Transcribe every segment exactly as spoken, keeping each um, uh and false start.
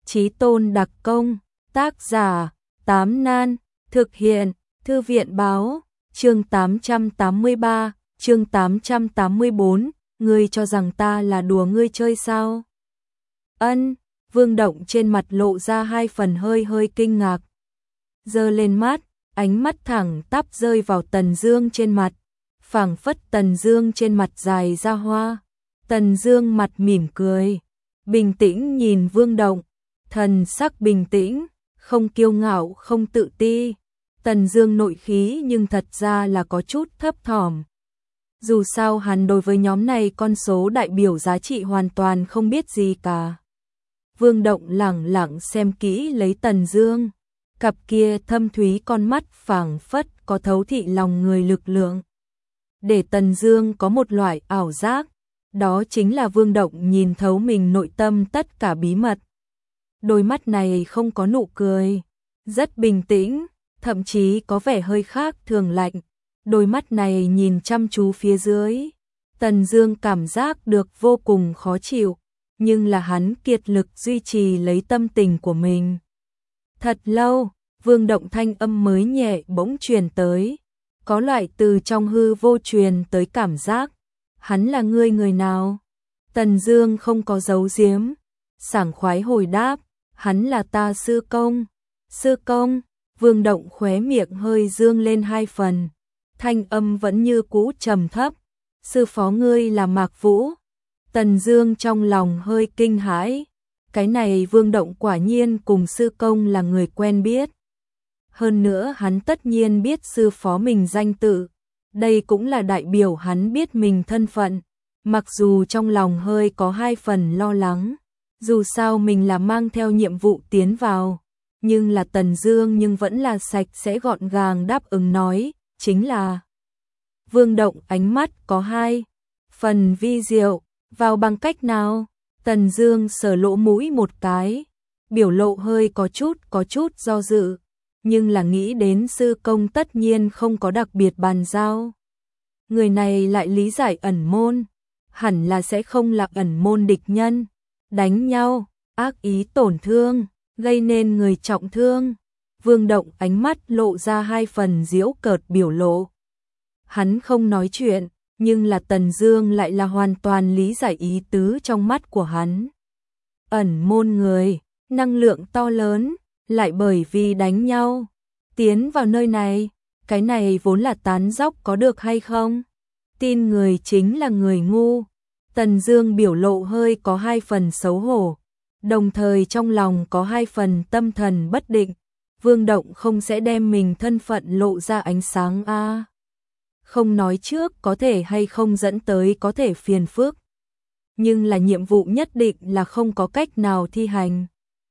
Chí tôn đặc công, tác giả, Tám Nan, thực hiện, Thư viện báo, chương tám trăm tám mươi ba, chương tám trăm tám mươi bốn, ngươi cho rằng ta là đùa ngươi chơi sao? Ân, Vương Động trên mặt lộ ra hai phần hơi hơi kinh ngạc. Giơ lên mắt, ánh mắt thẳng tắp rơi vào Tần Dương trên mặt, phảng phất Tần Dương trên mặt dài ra hoa. Tần Dương mặt mỉm cười, bình tĩnh nhìn Vương Động, thần sắc bình tĩnh, không kiêu ngạo không tự ti. Tần Dương nội khí nhưng thật ra là có chút thấp thỏm. Dù sao hắn đối với nhóm này con số đại biểu giá trị hoàn toàn không biết gì cả. Vương Động lẳng lặng xem kỹ lấy Tần Dương, cặp kia thâm thúy con mắt phảng phất có thấu thị lòng người lực lượng. Để Tần Dương có một loại ảo giác, đó chính là Vương Động nhìn thấu mình nội tâm tất cả bí mật. Đôi mắt này không có nụ cười, rất bình tĩnh, thậm chí có vẻ hơi khác thường lạnh. Đôi mắt này nhìn chăm chú phía dưới, Tần Dương cảm giác được vô cùng khó chịu, nhưng là hắn kiệt lực duy trì lấy tâm tình của mình. Thật lâu, Vương Động thanh âm mới nhẹ bỗng truyền tới, có loại từ trong hư vô truyền tới cảm giác. Hắn là ngươi người nào? Tần Dương không có giấu giếm, sảng khoái hồi đáp, hắn là ta sư công. Sư công? Vương Động khóe miệng hơi dương lên hai phần, thanh âm vẫn như cũ trầm thấp. Sư phó ngươi là Mạc Vũ? Tần Dương trong lòng hơi kinh hãi, cái này Vương Động quả nhiên cùng sư công là người quen biết. Hơn nữa hắn tất nhiên biết sư phó mình danh tự, đây cũng là đại biểu hắn biết mình thân phận. Mặc dù trong lòng hơi có hai phần lo lắng, dù sao mình là mang theo nhiệm vụ tiến vào, nhưng là Tần Dương nhưng vẫn là sạch sẽ gọn gàng đáp ứng nói, chính là. Vương Động ánh mắt có hai phần vi diệu, vào bằng cách nào? Tần Dương sờ lỗ mũi một cái, biểu lộ hơi có chút có chút do dự, nhưng là nghĩ đến sư công tất nhiên không có đặc biệt bàn giao. Người này lại lý giải ẩn môn, hẳn là sẽ không là ẩn môn địch nhân, đánh nhau, ác ý tổn thương, gây nên người trọng thương. Vương Động ánh mắt lộ ra hai phần giễu cợt biểu lộ. Hắn không nói chuyện, nhưng là Tần Dương lại là hoàn toàn lý giải ý tứ trong mắt của hắn. Ẩn môn người, năng lượng to lớn, lại bởi vì đánh nhau, tiến vào nơi này, cái này vốn là tán dóc có được hay không? Tin người chính là người ngu. Tần Dương biểu lộ hơi có hai phần xấu hổ, đồng thời trong lòng có hai phần tâm thần bất định. Vương Động không sẽ đem mình thân phận lộ ra ánh sáng a. À, không nói trước có thể hay không dẫn tới có thể phiền phức, nhưng là nhiệm vụ nhất định là không có cách nào thi hành.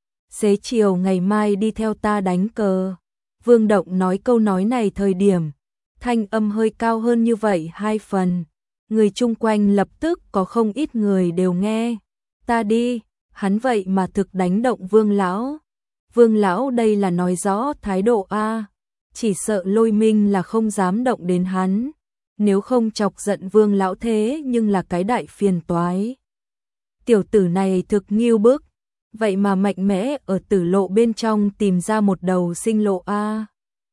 Xế chiều ngày mai đi theo ta đánh cờ. Vương Động nói câu nói này thời điểm, thanh âm hơi cao hơn như vậy hai phần. Người chung quanh lập tức có không ít người đều nghe. Ta đi, hắn vậy mà thực đánh động Vương lão. Vương lão đây là nói rõ thái độ a, chỉ sợ Lôi Minh là không dám động đến hắn, nếu không chọc giận Vương lão thế nhưng là cái đại phiền toái. Tiểu tử này thực nghiêu bức, vậy mà mạnh mẽ ở tử lộ bên trong tìm ra một đầu sinh lộ a.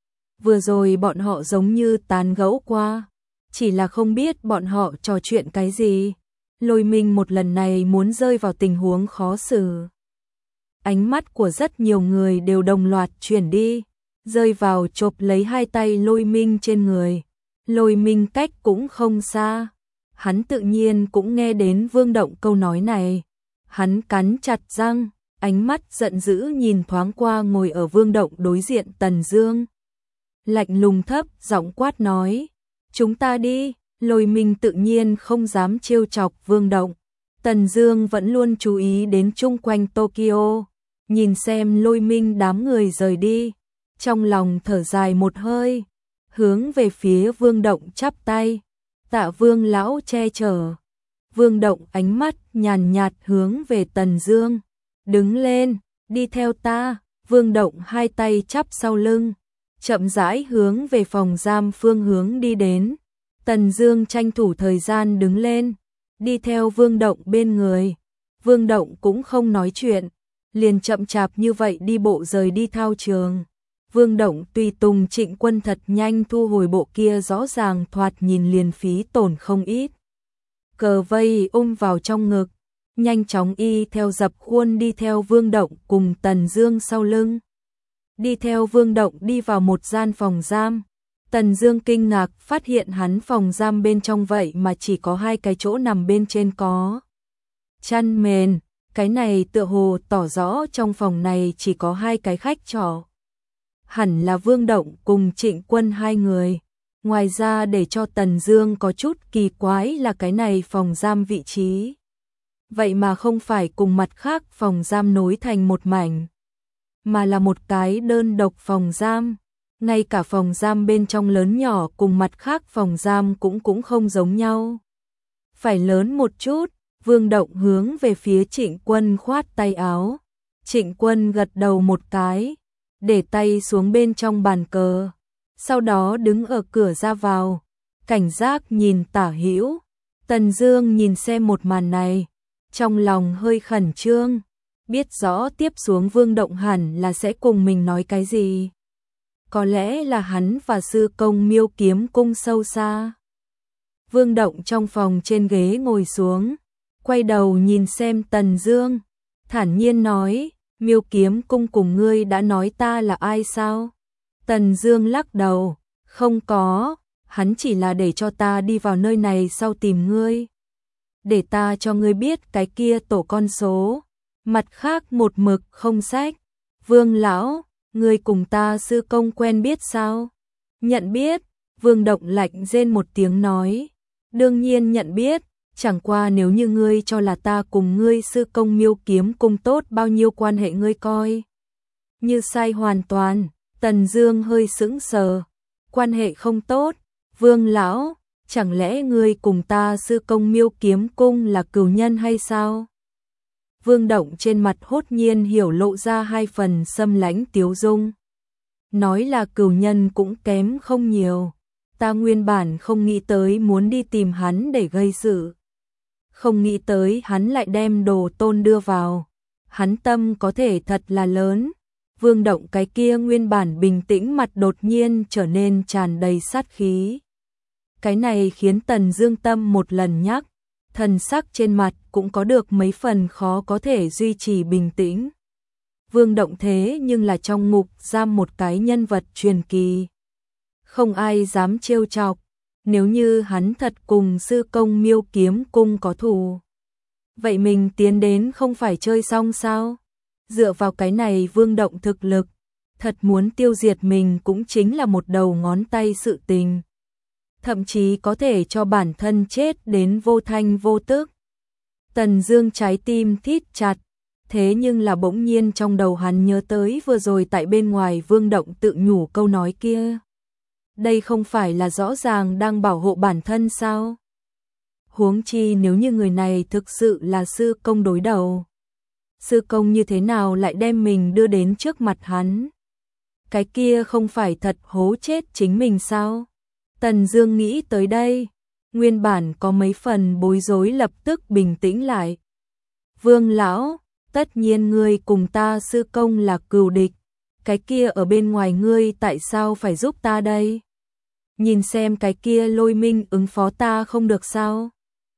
Vừa rồi bọn họ giống như tán gẫu qua, chỉ là không biết bọn họ trò chuyện cái gì. Lôi Minh một lần này muốn rơi vào tình huống khó xử. Ánh mắt của rất nhiều người đều đồng loạt chuyển đi, rơi vào chộp lấy hai tay Lôi Minh trên người. Lôi Minh cách cũng không xa, hắn tự nhiên cũng nghe đến Vương Động câu nói này. Hắn cắn chặt răng, ánh mắt giận dữ nhìn thoáng qua ngồi ở Vương Động đối diện Tần Dương. Lạnh lùng thấp giọng quát nói, chúng ta đi. Lôi Minh tự nhiên không dám trêu chọc Vương Động. Tần Dương vẫn luôn chú ý đến chung quanh Tokyo, nhìn xem Lôi Minh đám người rời đi, trong lòng thở dài một hơi, hướng về phía Vương Động chắp tay, tạ Vương lão che chở. Vương Động ánh mắt nhàn nhạt hướng về Tần Dương, đứng lên, đi theo ta. Vương Động hai tay chắp sau lưng, chậm rãi hướng về phòng giam phương hướng đi đến. Tần Dương tranh thủ thời gian đứng lên, đi theo Vương Động bên người. Vương Động cũng không nói chuyện, liền chậm chạp như vậy đi bộ rời đi thao trường. Vương Động tùy tùng Trịnh Quân thật nhanh thu hồi bộ kia rõ ràng thoạt nhìn liền phí tổn không ít. Cờ vây ôm vào trong ngực, nhanh chóng y theo dập khuôn đi theo Vương Động cùng Tần Dương sau lưng. Đi theo Vương Động đi vào một gian phòng giam. Tần Dương kinh ngạc phát hiện hắn phòng giam bên trong vậy mà chỉ có hai cái chỗ nằm bên trên có chăn mền, cái này tựa hồ tỏ rõ trong phòng này chỉ có hai cái khách trọ. Hẳn là Vương Động cùng Trịnh Quân hai người. Ngoài ra để cho Tần Dương có chút kỳ quái là cái này phòng giam vị trí vậy mà không phải cùng mặt khác phòng giam nối thành một mảnh, mà là một cái đơn độc phòng giam. Ngay cả phòng giam bên trong lớn nhỏ cùng mặt khác phòng giam cũng cũng không giống nhau. Phải lớn một chút. Vương Động hướng về phía Trịnh Quân khoát tay áo. Trịnh Quân gật đầu một cái, để tay xuống bên trong bàn cờ, sau đó đứng ở cửa ra vào, cảnh giác nhìn tả hữu. Tần Dương nhìn xem một màn này, trong lòng hơi khẩn trương, biết rõ tiếp xuống Vương Động hẳn là sẽ cùng mình nói cái gì. Có lẽ là hắn và sư công Miêu Kiếm Cung sâu xa. Vương Động trong phòng trên ghế ngồi xuống, quay đầu nhìn xem Tần Dương, thản nhiên nói, Miêu Kiếm Cung cùng ngươi đã nói ta là ai sao? Tần Dương lắc đầu, không có, hắn chỉ là để cho ta đi vào nơi này sau tìm ngươi. Để ta cho ngươi biết cái kia tổ con số, mặt khác một mực không sách. Vương lão, ngươi cùng ta sư công quen biết sao? Nhận biết. Vương Động lạnh rên một tiếng nói, đương nhiên nhận biết, chẳng qua nếu như ngươi cho là ta cùng ngươi sư công Miêu Kiếm Cung tốt bao nhiêu quan hệ ngươi coi như sai hoàn toàn. Tần Dương hơi sững sờ, quan hệ không tốt? Vương lão, chẳng lẽ ngươi cùng ta sư công Miêu Kiếm Cung là cừu nhân hay sao? Vương Động trên mặt hốt nhiên hiểu lộ ra hai phần xâm lãnh tiếu dung. Nói là cừu nhân cũng kém không nhiều. Ta nguyên bản không nghĩ tới muốn đi tìm hắn để gây sự. Không nghĩ tới hắn lại đem đồ tôn đưa vào. Hắn tâm có thể thật là lớn. Vương Động cái kia nguyên bản bình tĩnh mặt đột nhiên trở nên tràn đầy sát khí. Cái này khiến Tần Dương tâm một lần nhắc, thần sắc trên mặt cũng có được mấy phần khó có thể duy trì bình tĩnh. Vương Động thế nhưng là trong ngục giam một cái nhân vật truyền kỳ. Không ai dám trêu chọc, nếu như hắn thật cùng sư công Miêu Kiếm Cung có thù. Vậy mình tiến đến không phải chơi xong sao? Dựa vào cái này Vương Động thực lực, thật muốn tiêu diệt mình cũng chính là một đầu ngón tay sự tình. Thậm chí có thể cho bản thân chết đến vô thanh vô tức. Tần Dương trái tim thít chặt, thế nhưng là bỗng nhiên trong đầu hắn nhớ tới vừa rồi tại bên ngoài Vương Động tự nhủ câu nói kia. Đây không phải là rõ ràng đang bảo hộ bản thân sao? Huống chi nếu như người này thực sự là sư công đối đầu. Sư công như thế nào lại đem mình đưa đến trước mặt hắn? Cái kia không phải thật hố chết chính mình sao? Tần Dương nghĩ tới đây, nguyên bản có mấy phần bối rối lập tức bình tĩnh lại. Vương lão, tất nhiên ngươi cùng ta sư công là cừu địch, cái kia ở bên ngoài ngươi tại sao phải giúp ta đây? Nhìn xem cái kia Lôi Minh ứng phó ta không được sao?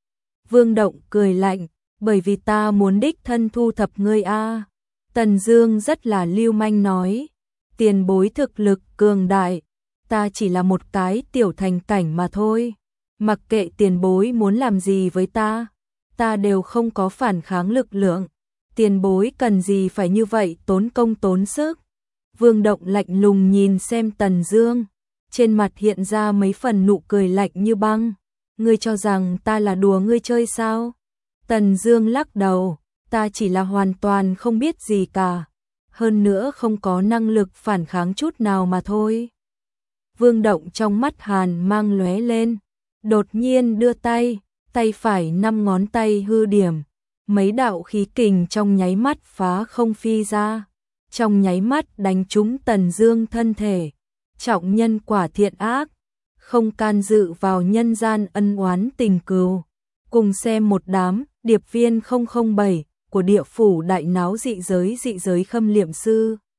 Vương Động cười lạnh, bởi vì ta muốn đích thân thu thập ngươi a. Tần Dương rất là lưu manh nói, tiền bối thực lực cường đại, ta chỉ là một cái tiểu thành cảnh mà thôi. Mặc kệ tiền bối muốn làm gì với ta, ta đều không có phản kháng lực lượng. Tiền bối cần gì phải như vậy tốn công tốn sức? Vương Động lạnh lùng nhìn xem Tần Dương, trên mặt hiện ra mấy phần nụ cười lạnh như băng. Ngươi cho rằng ta là đùa ngươi chơi sao? Tần Dương lắc đầu, ta chỉ là hoàn toàn không biết gì cả, hơn nữa không có năng lực phản kháng chút nào mà thôi. Vương Động trong mắt hàn mang lóe lên, đột nhiên đưa tay, tay phải năm ngón tay hư điểm, mấy đạo khí kình trong nháy mắt phá không phi ra, trong nháy mắt đánh trúng Tần Dương thân thể. Trọng nhân quả thiện ác, không can dự vào nhân gian ân oán tình cừu. Cùng xem một đám điệp viên không không bảy, của địa phủ đại náo dị giới dị giới khâm liệm sư.